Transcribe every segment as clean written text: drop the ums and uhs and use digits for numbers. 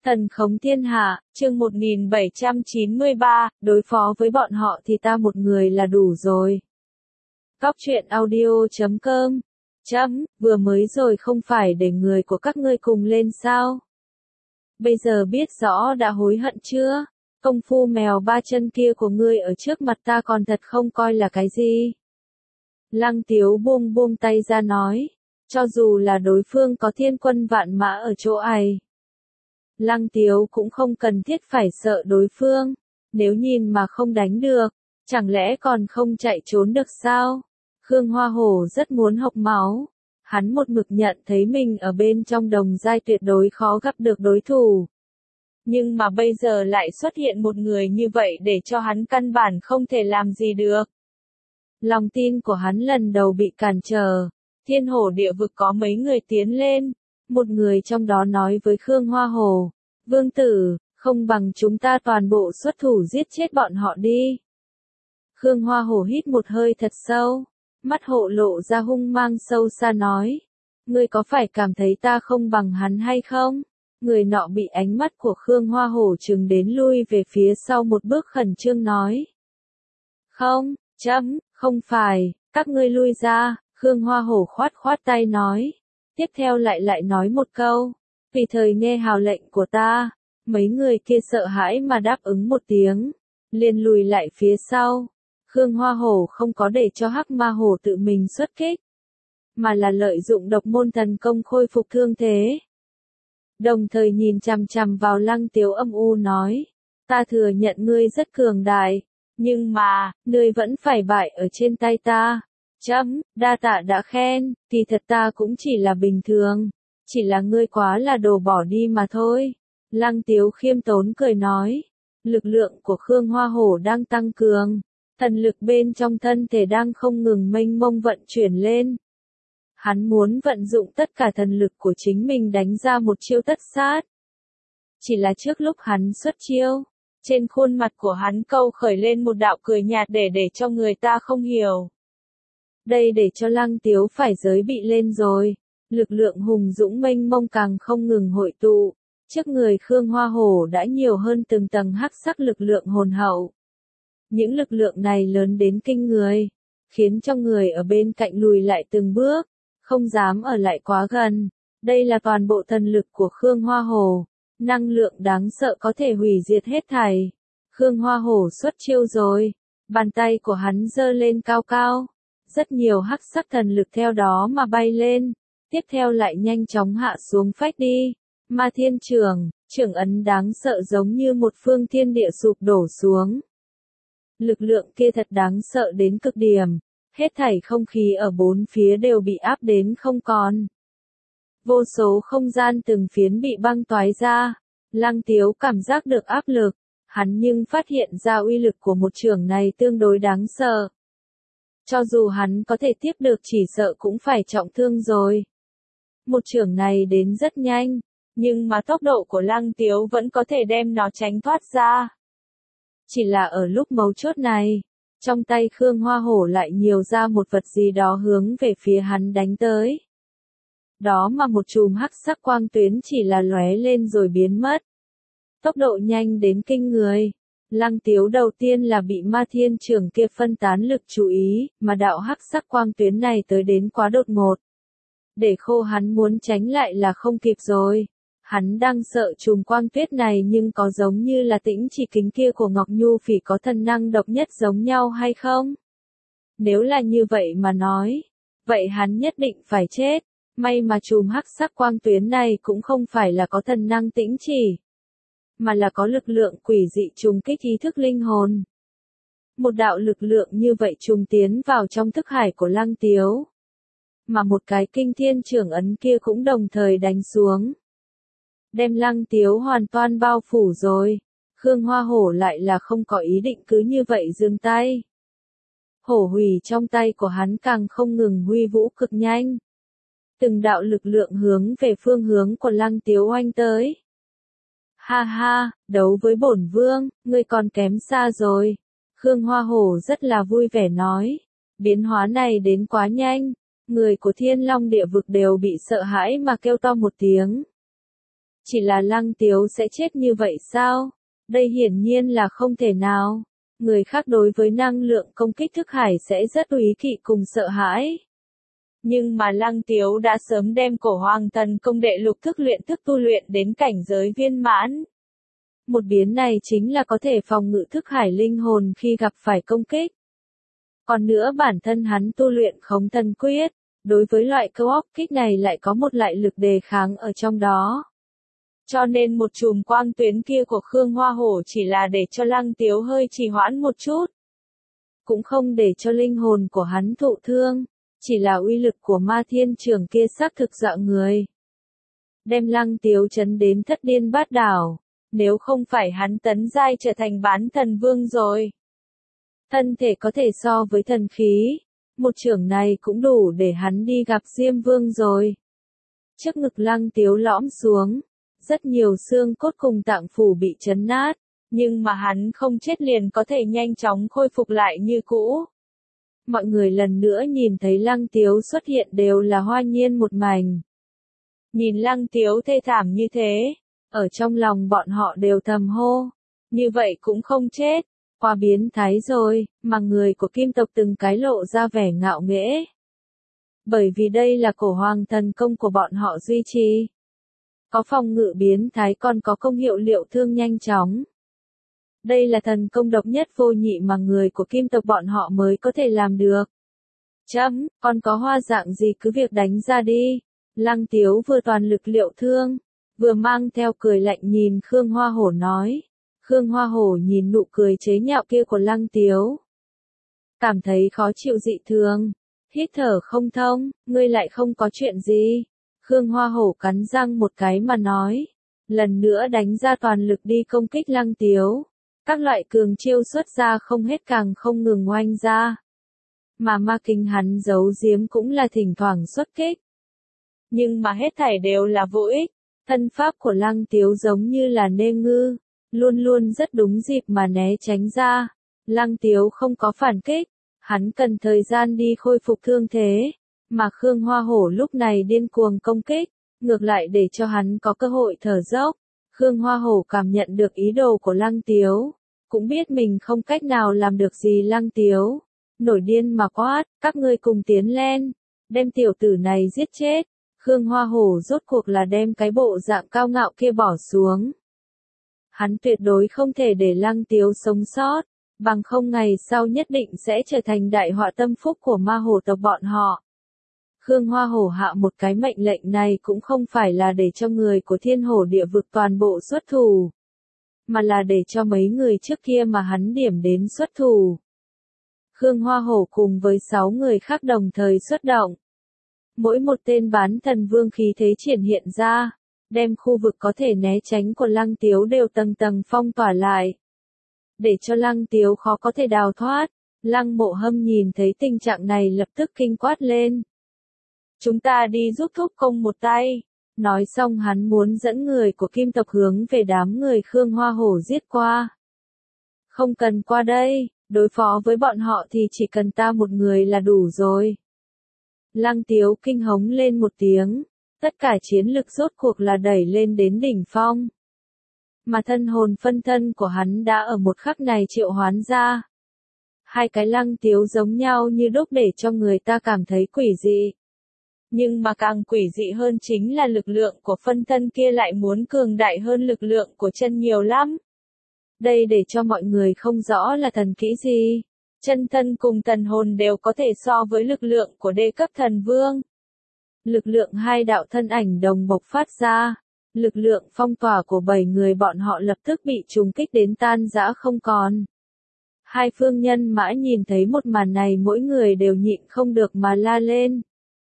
Thần khống thiên hạ, chương 1793, đối phó với bọn họ thì ta một người là đủ rồi. Cóc truyện audio.com vừa mới rồi không phải để người của các ngươi cùng lên sao? Bây giờ biết rõ đã hối hận chưa? Công phu mèo ba chân kia của ngươi ở trước mặt ta còn thật không coi là cái gì. Lăng Tiếu buông buông tay ra nói, cho dù là đối phương có thiên quân vạn mã ở chỗ ày. Lăng Tiếu cũng không cần thiết phải sợ đối phương, nếu nhìn mà không đánh được, chẳng lẽ còn không chạy trốn được sao? Khương Hoa Hổ rất muốn học máu, hắn một mực nhận thấy mình ở bên trong đồng giai tuyệt đối khó gặp được đối thủ. Nhưng mà bây giờ lại xuất hiện một người như vậy để cho hắn căn bản không thể làm gì được. Lòng tin của hắn lần đầu bị cản trở, thiên hổ địa vực có mấy người tiến lên. Một người trong đó nói với Khương Hoa Hổ, vương tử, không bằng chúng ta toàn bộ xuất thủ giết chết bọn họ đi. Khương Hoa Hổ hít một hơi thật sâu, mắt hộ lộ ra hung mang sâu xa nói, ngươi có phải cảm thấy ta không bằng hắn hay không? Người nọ bị ánh mắt của Khương Hoa Hổ trừng đến lui về phía sau một bước khẩn trương nói. Không, không phải, các ngươi lui ra, Khương Hoa Hổ khoát khoát tay nói. Tiếp theo lại nói một câu, vì thời nghe hào lệnh của ta, mấy người kia sợ hãi mà đáp ứng một tiếng, liền lùi lại phía sau. Khương Hoa Hổ không có để cho Hắc Ma Hổ tự mình xuất kích, mà là lợi dụng độc môn thần công khôi phục thương thế. Đồng thời nhìn chằm chằm vào Lăng Tiếu âm u nói, ta thừa nhận ngươi rất cường đại, nhưng mà, ngươi vẫn phải bại ở trên tay ta. Đa tạ đã khen, thì thật ta cũng chỉ là bình thường, chỉ là ngươi quá là đồ bỏ đi mà thôi. Lăng Tiếu khiêm tốn cười nói, lực lượng của Khương Hoa Hổ đang tăng cường, thần lực bên trong thân thể đang không ngừng mênh mông vận chuyển lên. Hắn muốn vận dụng tất cả thần lực của chính mình đánh ra một chiêu tất sát. Chỉ là trước lúc hắn xuất chiêu, trên khuôn mặt của hắn câu khởi lên một đạo cười nhạt để cho người ta không hiểu. Đây để cho Lăng Tiếu phải giới bị lên rồi, lực lượng hùng dũng mênh mông càng không ngừng hội tụ, trước người Khương Hoa Hổ đã nhiều hơn từng tầng hắc sắc lực lượng hồn hậu. Những lực lượng này lớn đến kinh người, khiến cho người ở bên cạnh lùi lại từng bước, không dám ở lại quá gần. Đây là toàn bộ thần lực của Khương Hoa Hổ, năng lượng đáng sợ có thể hủy diệt hết thảy. Khương Hoa Hổ xuất chiêu rồi, bàn tay của hắn giơ lên cao cao. Rất nhiều hắc sắc thần lực theo đó mà bay lên, tiếp theo lại nhanh chóng hạ xuống phách đi. Ma Thiên Trưởng ấn đáng sợ giống như một phương thiên địa sụp đổ xuống. Lực lượng kia thật đáng sợ đến cực điểm, hết thảy không khí ở bốn phía đều bị áp đến không còn. Vô số không gian từng phiến bị băng toái ra, Lăng Tiếu cảm giác được áp lực, hắn nhưng phát hiện ra uy lực của một chưởng này tương đối đáng sợ. Cho dù hắn có thể tiếp được chỉ sợ cũng phải trọng thương rồi. Một chưởng này đến rất nhanh, nhưng mà tốc độ của Lăng Tiếu vẫn có thể đem nó tránh thoát ra. Chỉ là ở lúc mấu chốt này, trong tay Khương Hoa Hổ lại nhiều ra một vật gì đó hướng về phía hắn đánh tới. Đó mà một chùm hắc sắc quang tuyến chỉ là lóe lên rồi biến mất. Tốc độ nhanh đến kinh người. Lăng Tiếu đầu tiên là bị Ma Thiên Trưởng kia phân tán lực chú ý, mà đạo hắc sắc quang tuyến này tới đến quá đột ngột. Để khô hắn muốn tránh lại là không kịp rồi. Hắn đang sợ chùm quang tuyết này nhưng có giống như là Tĩnh Chỉ Kính kia của Ngọc Nhu Phỉ có thần năng độc nhất giống nhau hay không? Nếu là như vậy mà nói, vậy hắn nhất định phải chết. May mà chùm hắc sắc quang tuyến này cũng không phải là có thần năng tĩnh chỉ, mà là có lực lượng quỷ dị trùng kích ý thức linh hồn. Một đạo lực lượng như vậy trùng tiến vào trong thức hải của Lăng Tiếu. Mà một cái kinh thiên trưởng ấn kia cũng đồng thời đánh xuống. Đem Lăng Tiếu hoàn toàn bao phủ rồi. Khương Hoa Hổ lại là không có ý định cứ như vậy dừng tay. Hổ hủy trong tay của hắn càng không ngừng huy vũ cực nhanh. Từng đạo lực lượng hướng về phương hướng của Lăng Tiếu oanh tới. Ha ha, đấu với bổn vương, ngươi còn kém xa rồi. Khương Hoa Hổ rất là vui vẻ nói. Biến hóa này đến quá nhanh, người của Thiên Long địa vực đều bị sợ hãi mà kêu to một tiếng. Chỉ là Lăng Tiếu sẽ chết như vậy sao? Đây hiển nhiên là không thể nào. Người khác đối với năng lượng công kích thức hải sẽ rất úy kỵ cùng sợ hãi. Nhưng mà Lăng Tiếu đã sớm đem Cổ Hoàng Thần Công đệ lục thức luyện thức tu luyện đến cảnh giới viên mãn. Một biến này chính là có thể phòng ngự thức hải linh hồn khi gặp phải công kích. Còn nữa bản thân hắn tu luyện Khống Thần Quyết, đối với loại câu óc kích này lại có một loại lực đề kháng ở trong đó. Cho nên một chùm quang tuyến kia của Khương Hoa Hổ chỉ là để cho Lăng Tiếu hơi trì hoãn một chút. Cũng không để cho linh hồn của hắn thụ thương, chỉ là uy lực của ma thiên trường kia xác thực dọa người. Đem Lăng Tiếu chấn đến thất điên bát đảo, nếu không phải hắn tấn giai trở thành bán thần vương rồi. Thân thể có thể so với thần khí, một chưởng này cũng đủ để hắn đi gặp Diêm Vương rồi. Trước ngực Lăng Tiếu lõm xuống, rất nhiều xương cốt cùng tạng phủ bị chấn nát, nhưng mà hắn không chết liền có thể nhanh chóng khôi phục lại như cũ. Mọi người lần nữa nhìn thấy Lăng Tiếu xuất hiện đều là hoa nhiên một mảnh. Nhìn Lăng Tiếu thê thảm như thế, ở trong lòng bọn họ đều thầm hô, như vậy cũng không chết, quá biến thái rồi, mà người của Kim tộc từng cái lộ ra vẻ ngạo nghễ. Bởi vì đây là Cổ Hoàng Thần Công của bọn họ duy trì. Có phòng ngự biến thái còn có công hiệu liệu thương nhanh chóng. Đây là thần công độc nhất vô nhị mà người của Kim tộc bọn họ mới có thể làm được. Còn có hoa dạng gì cứ việc đánh ra đi. Lăng Tiếu vừa toàn lực liệu thương, vừa mang theo cười lạnh nhìn Khương Hoa Hổ nói. Khương Hoa Hổ nhìn nụ cười chế nhạo kia của Lăng Tiếu. Cảm thấy khó chịu dị thường, hít thở không thông, ngươi lại không có chuyện gì. Khương Hoa Hổ cắn răng một cái mà nói. Lần nữa đánh ra toàn lực đi công kích Lăng Tiếu. Các loại cường chiêu xuất ra không hết càng không ngừng oanh ra. Mà ma kinh hắn giấu giếm cũng là thỉnh thoảng xuất kích. Nhưng mà hết thảy đều là vô ích. Thân pháp của Lăng Tiếu giống như là nê ngư, luôn luôn rất đúng dịp mà né tránh ra. Lăng Tiếu không có phản kích, hắn cần thời gian đi khôi phục thương thế. Mà Khương Hoa Hổ lúc này điên cuồng công kích, ngược lại để cho hắn có cơ hội thở dốc. Khương Hoa Hổ cảm nhận được ý đồ của Lăng Tiếu, cũng biết mình không cách nào làm được gì Lăng Tiếu. Nổi điên mà quát, các ngươi cùng tiến lên, đem tiểu tử này giết chết. Khương Hoa Hổ rốt cuộc là đem cái bộ dạng cao ngạo kia bỏ xuống. Hắn tuyệt đối không thể để Lăng Tiếu sống sót, bằng không ngày sau nhất định sẽ trở thành đại họa tâm phúc của ma hổ tộc bọn họ. Khương Hoa Hổ hạ một cái mệnh lệnh này cũng không phải là để cho người của Thiên Hổ Địa Vực toàn bộ xuất thủ, mà là để cho mấy người trước kia mà hắn điểm đến xuất thủ. Khương Hoa Hổ cùng với 6 người khác đồng thời xuất động. Mỗi một tên bán thần vương khí thế triển hiện ra, đem khu vực có thể né tránh của Lăng Tiếu đều tầng tầng phong tỏa lại. Để cho Lăng Tiếu khó có thể đào thoát, Lăng Mộ Hâm nhìn thấy tình trạng này lập tức kinh quát lên. Chúng ta đi giúp thúc công một tay. Nói xong hắn muốn dẫn người của Kim tộc hướng về đám người Khương Hoa Hổ giết qua. Không cần qua đây, đối phó với bọn họ thì chỉ cần ta một người là đủ rồi. Lăng Tiếu kinh hống lên một tiếng, tất cả chiến lực rốt cuộc là đẩy lên đến đỉnh phong. Mà thân hồn phân thân của hắn đã ở một khắc này triệu hoán ra. Hai cái Lăng Tiếu giống nhau như đúc để cho người ta cảm thấy quỷ dị. Nhưng mà càng quỷ dị hơn chính là lực lượng của phân thân kia lại muốn cường đại hơn lực lượng của chân nhiều lắm. Đây để cho mọi người không rõ là thần kỹ gì. Chân thân cùng thần hồn đều có thể so với lực lượng của đê cấp thần vương. Lực lượng hai đạo thân ảnh đồng bộc phát ra. Lực lượng phong tỏa của 7 người bọn họ lập tức bị trùng kích đến tan rã không còn. Hai phương nhân mã nhìn thấy một màn này mỗi người đều nhịn không được mà la lên.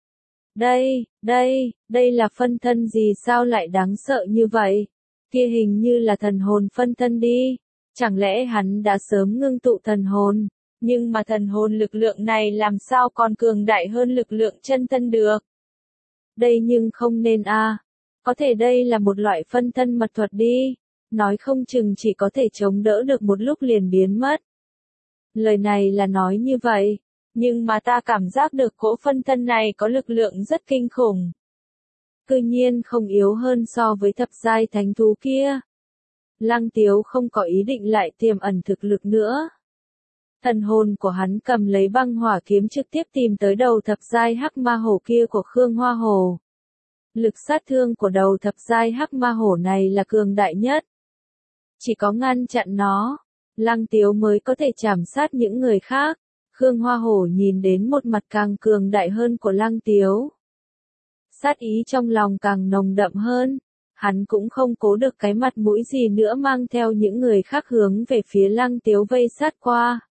Đây là phân thân gì sao lại đáng sợ như vậy? Kia hình như là thần hồn phân thân đi. Chẳng lẽ hắn đã sớm ngưng tụ thần hồn? Nhưng mà thần hồn lực lượng này làm sao còn cường đại hơn lực lượng chân thân được? Đây nhưng không nên a. Có thể đây là một loại phân thân mật thuật đi. Nói không chừng chỉ có thể chống đỡ được một lúc liền biến mất. Lời này là nói như vậy. Nhưng mà ta cảm giác được cỗ phân thân này có lực lượng rất kinh khủng. cư nhiên không yếu hơn so với thập giai thánh thú kia. Lăng Tiếu không có ý định lại tiềm ẩn thực lực nữa. Thần hồn của hắn cầm lấy băng hỏa kiếm trực tiếp tìm tới đầu thập giai hắc ma hổ kia của Khương Hoa Hổ. Lực sát thương của đầu thập giai hắc ma hổ này là cường đại nhất. Chỉ có ngăn chặn nó, Lăng Tiếu mới có thể chảm sát những người khác. Khương Hoa Hổ nhìn đến một mặt càng cường đại hơn của Lăng Tiếu. Sát ý trong lòng càng nồng đậm hơn. Hắn cũng không cố được cái mặt mũi gì nữa mang theo những người khác hướng về phía Lăng Tiếu vây sát qua.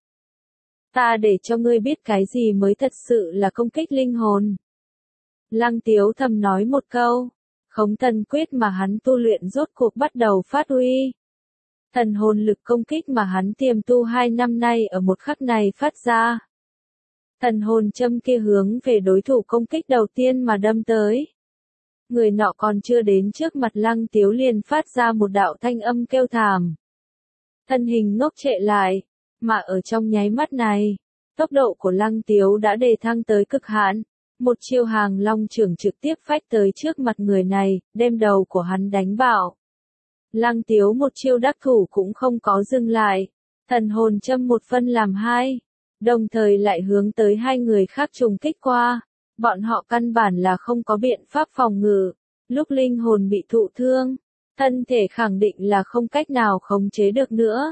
Ta để cho ngươi biết cái gì mới thật sự là công kích linh hồn. Lăng Tiếu thầm nói một câu. Khống thần quyết mà hắn tu luyện rốt cuộc bắt đầu phát huy. Thần hồn lực công kích mà hắn tiềm tu 2 năm nay ở một khắc này phát ra. Thần hồn châm kia hướng về đối thủ công kích đầu tiên mà đâm tới. Người nọ còn chưa đến trước mặt Lăng Tiếu liền phát ra một đạo thanh âm kêu thảm. Thân hình ngốc trệ lại, mà ở trong nháy mắt này, tốc độ của Lăng Tiếu đã đề thăng tới cực hạn. Một chiêu hàng long chưởng trực tiếp phách tới trước mặt người này, đem đầu của hắn đánh bạo. Lăng Tiếu một chiêu đắc thủ cũng không có dừng lại. Thần hồn châm một phân làm hai, đồng thời lại hướng tới hai người khác trùng kích qua. Bọn họ căn bản là không có biện pháp phòng ngự. Lúc linh hồn bị thụ thương, thân thể khẳng định là không cách nào khống chế được nữa.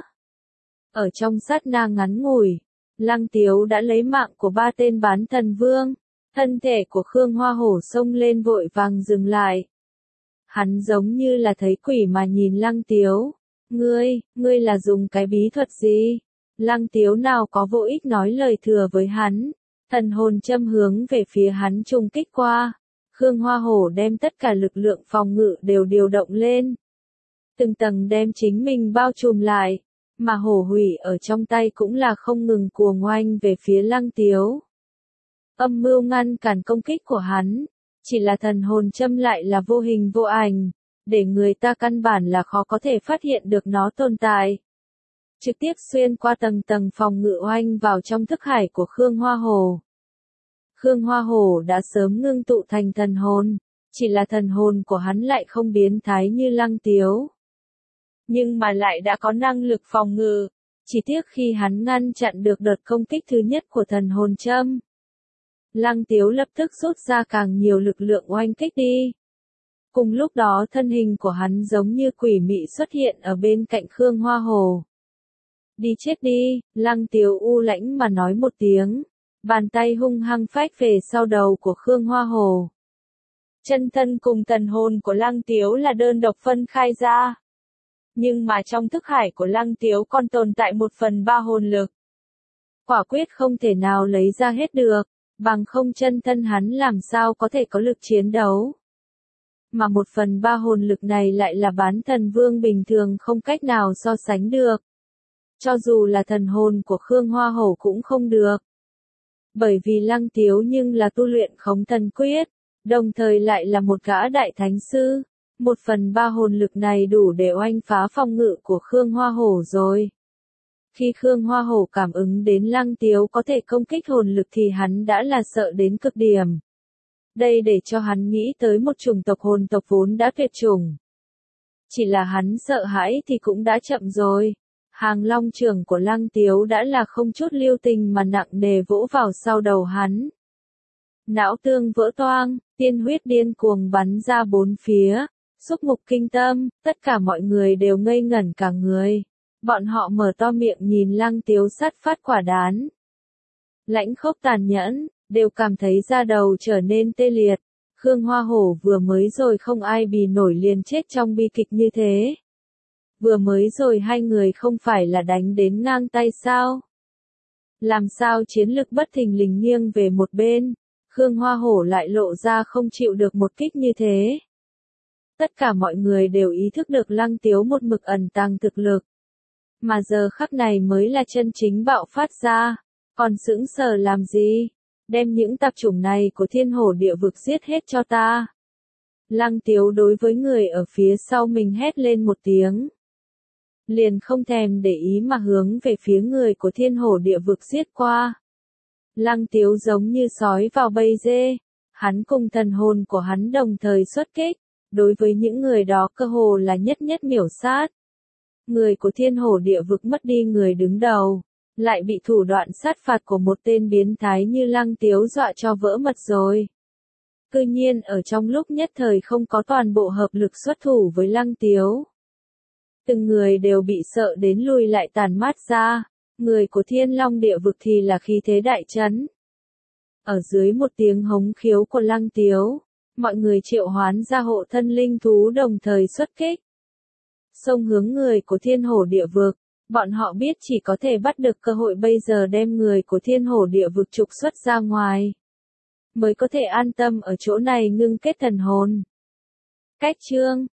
Ở trong sát na ngắn ngủi, Lăng Tiếu đã lấy mạng của 3 tên bán thần vương. Thân thể của Khương Hoa Hổ xông lên vội vàng dừng lại. Hắn giống như là thấy quỷ mà nhìn Lăng Tiếu. Ngươi là dùng cái bí thuật gì? Lăng Tiếu nào có vô ích nói lời thừa với hắn. Thần hồn châm hướng về phía hắn trùng kích qua. Khương Hoa Hổ đem tất cả lực lượng phòng ngự đều điều động lên. Từng tầng đem chính mình bao trùm lại. Mà hổ hủy ở trong tay cũng là không ngừng cuồng oanh về phía Lăng Tiếu. Âm mưu ngăn cản công kích của hắn. Chỉ là thần hồn châm lại là vô hình vô ảnh. Để người ta căn bản là khó có thể phát hiện được nó tồn tại. Trực tiếp xuyên qua tầng tầng phòng ngự oanh vào trong thức hải của Khương Hoa Hổ. Khương Hoa Hổ đã sớm ngưng tụ thành thần hồn. Chỉ là thần hồn của hắn lại không biến thái như Lăng Tiếu. Nhưng mà lại đã có năng lực phòng ngự. Chỉ tiếc khi hắn ngăn chặn được đợt công kích thứ nhất của thần hồn châm. Lăng Tiếu lập tức rút ra càng nhiều lực lượng oanh kích đi. Cùng lúc đó thân hình của hắn giống như quỷ mị xuất hiện ở bên cạnh Khương Hoa Hổ. Đi chết đi, Lăng Tiếu u lãnh mà nói một tiếng. Bàn tay hung hăng phách về sau đầu của Khương Hoa Hổ. Chân thân cùng thần hồn của Lăng Tiếu là đơn độc phân khai ra. Nhưng mà trong thức hải của Lăng Tiếu còn tồn tại 1/3 hồn lực. Quả quyết không thể nào lấy ra hết được. Bằng không chân thân hắn làm sao có thể có lực chiến đấu. Mà 1/3 hồn lực này lại là bán thần vương bình thường không cách nào so sánh được. Cho dù là thần hồn của Khương Hoa Hổ cũng không được. Bởi vì Lăng Tiếu nhưng là tu luyện khống thần quyết, đồng thời lại là một gã đại thánh sư. 1/3 hồn lực này đủ để oanh phá phòng ngự của Khương Hoa Hổ rồi. Khi Khương Hoa Hổ cảm ứng đến Lăng Tiếu có thể công kích hồn lực thì hắn đã là sợ đến cực điểm. Đây để cho hắn nghĩ tới một chủng tộc hồn tộc vốn đã tuyệt chủng. Chỉ là hắn sợ hãi thì cũng đã chậm rồi. Hàng long chưởng của Lăng Tiếu đã là không chút lưu tình mà nặng nề vỗ vào sau đầu hắn. Não tương vỡ toang, tiên huyết điên cuồng bắn ra bốn phía, xúc mục kinh tâm, tất cả mọi người đều ngây ngẩn cả người. Bọn họ mở to miệng nhìn Lăng Tiếu sát phát quả đán. Lãnh khốc tàn nhẫn, đều cảm thấy da đầu trở nên tê liệt. Khương Hoa Hổ vừa mới rồi không ai bì nổi liền chết trong bi kịch như thế. Vừa mới rồi hai người không phải là đánh đến ngang tay sao? Làm sao chiến lực bất thình lình nghiêng về một bên, Khương Hoa Hổ lại lộ ra không chịu được một kích như thế. Tất cả mọi người đều ý thức được Lăng Tiếu một mực ẩn tàng thực lực. Mà giờ khắc này mới là chân chính bạo phát ra. Còn sững sờ làm gì? Đem những tạp chủng này của thiên hổ địa vực giết hết cho ta. Lăng Tiếu đối với người ở phía sau mình hét lên một tiếng. Liền không thèm để ý mà hướng về phía người của thiên hổ địa vực giết qua. Lăng Tiếu giống như sói vào bầy dê. hắn cùng thần hồn của hắn đồng thời xuất kích, đối với những người đó cơ hồ là nhất nhất miểu sát. Người của thiên hổ địa vực mất đi người đứng đầu, lại bị thủ đoạn sát phạt của một tên biến thái như Lăng Tiếu dọa cho vỡ mật rồi. Cư nhiên ở trong lúc nhất thời không có toàn bộ hợp lực xuất thủ với Lăng Tiếu. Từng người đều bị sợ đến lùi lại tàn mát ra, người của Thiên Long địa vực thì là khí thế đại chấn. Ở dưới một tiếng hống khiếu của Lăng Tiếu, mọi người triệu hoán ra hộ thân linh thú đồng thời xuất kích. Xông hướng người của Thiên Hổ địa vực, bọn họ biết chỉ có thể bắt được cơ hội bây giờ đem người của Thiên Hổ địa vực trục xuất ra ngoài, mới có thể an tâm ở chỗ này ngưng kết thần hồn. Cách chương